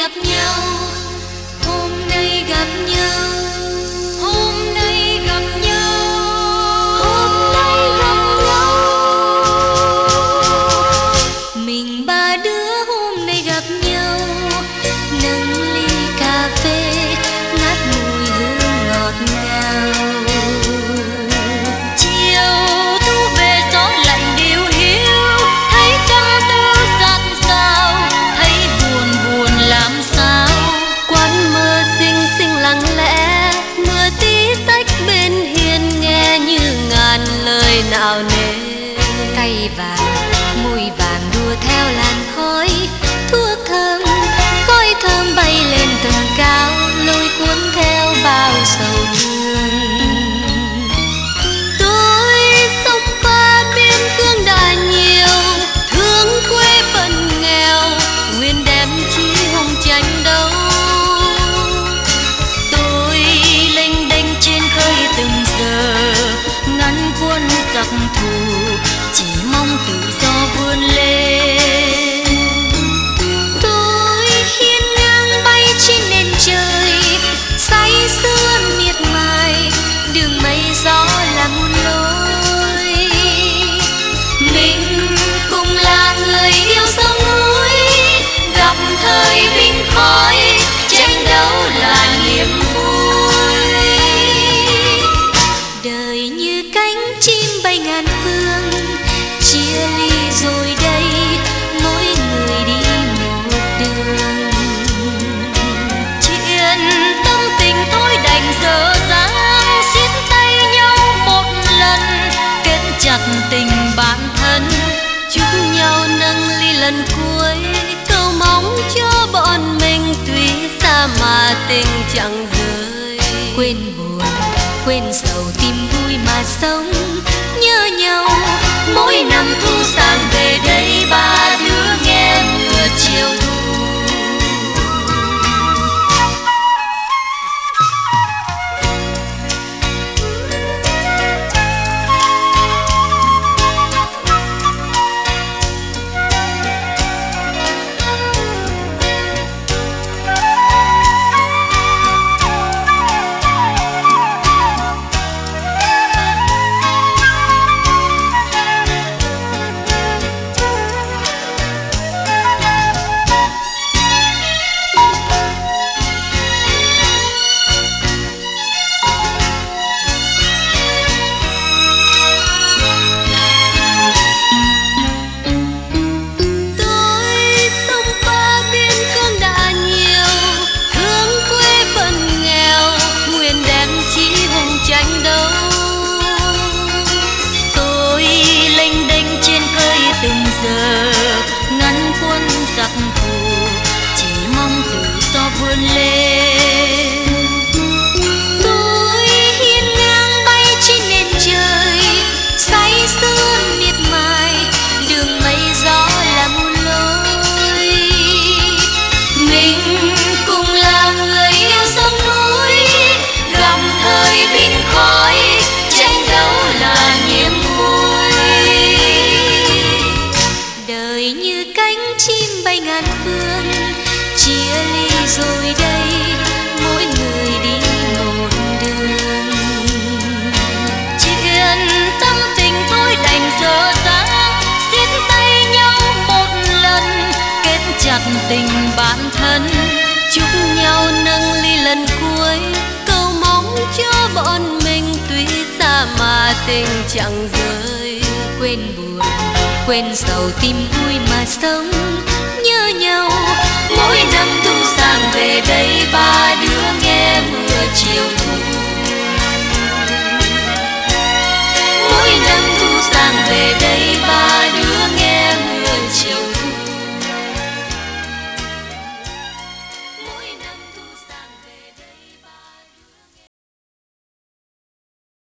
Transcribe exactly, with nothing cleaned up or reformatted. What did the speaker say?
gặp nhau, hôm nay gặp nhau, hôm nay gặp nhau, hôm nay gặp nhau. Mình ba đứa hôm nay gặp nhau, nâng ly cà phê ngát mùi hương ngọt ngào. Chiều thu về gió lạnh điêu hiu, thấy tâm tư dạt dào, thấy buồn buồn làm sao. Quán mơ xinh xinh lặng lẽ, mưa tí tách bên hiên nghe như ngàn lời nào nề. Tay vàng môi vàng đua theo làn khói thuốc thơm, khói thơm bay lên tầng cao, lôi cuốn theo bao sầu thương. Tôi sống qua biên cương đã nhiều, thương quê phần nghèo, nguyên đem chi hồng tranh đấu. Tôi lênh đênh trên khơi từng giờ, ngăn quân giặc thù, chỉ mong tự do vươn lên. Tôi hiên ngang bay trên nền trời, say sưa miệt mài, đường mây gió là muôn lối. Mình cùng là người yêu sông núi, gặp thời binh khói, tranh đấu là niềm vui. Đời như cánh chim bay ngàn phương, chia ly rồi đây, mỗi người đi một đường. Chuyện tâm tình thôi đành dở dang, siết tay nhau một lần, kết chặt tình bạn thân, chúc nhau nâng ly lần cuối, cầu mong cho bọn mình tuy xa mà tình chẳng rời. Quên buồn quên sầu tìm vui mà sống, nhớ nhau mỗi năm thu sang về đây, ba đứa nghe mưa chiều thu. Ngăn quân giặc thù, chỉ mong tự do vươn lên. Tôi hiên ngang bay trên nền trời, say sưa miệt mài, đường mây gió là muôn lối. Mình cùng là người yêu sông núi, gặp thời binh khói, tranh đấu là niềm vui. Đời như cánh chim bay ngàn phương, chia ly rồi đây, mỗi người đi một đường. Chuyện tâm tình thôi đành dở dang, siết tay nhau một lần, kết chặt tình bạn thân, chúc nhau nâng ly lần cuối, cầu mong cho bọn mình tuy xa mà tình chẳng rời. Quên buồn quên sầu tìm vui mà sống, nhớ nhau mỗi năm thu sang về đây, ba đứa nghe mưa chiều thu.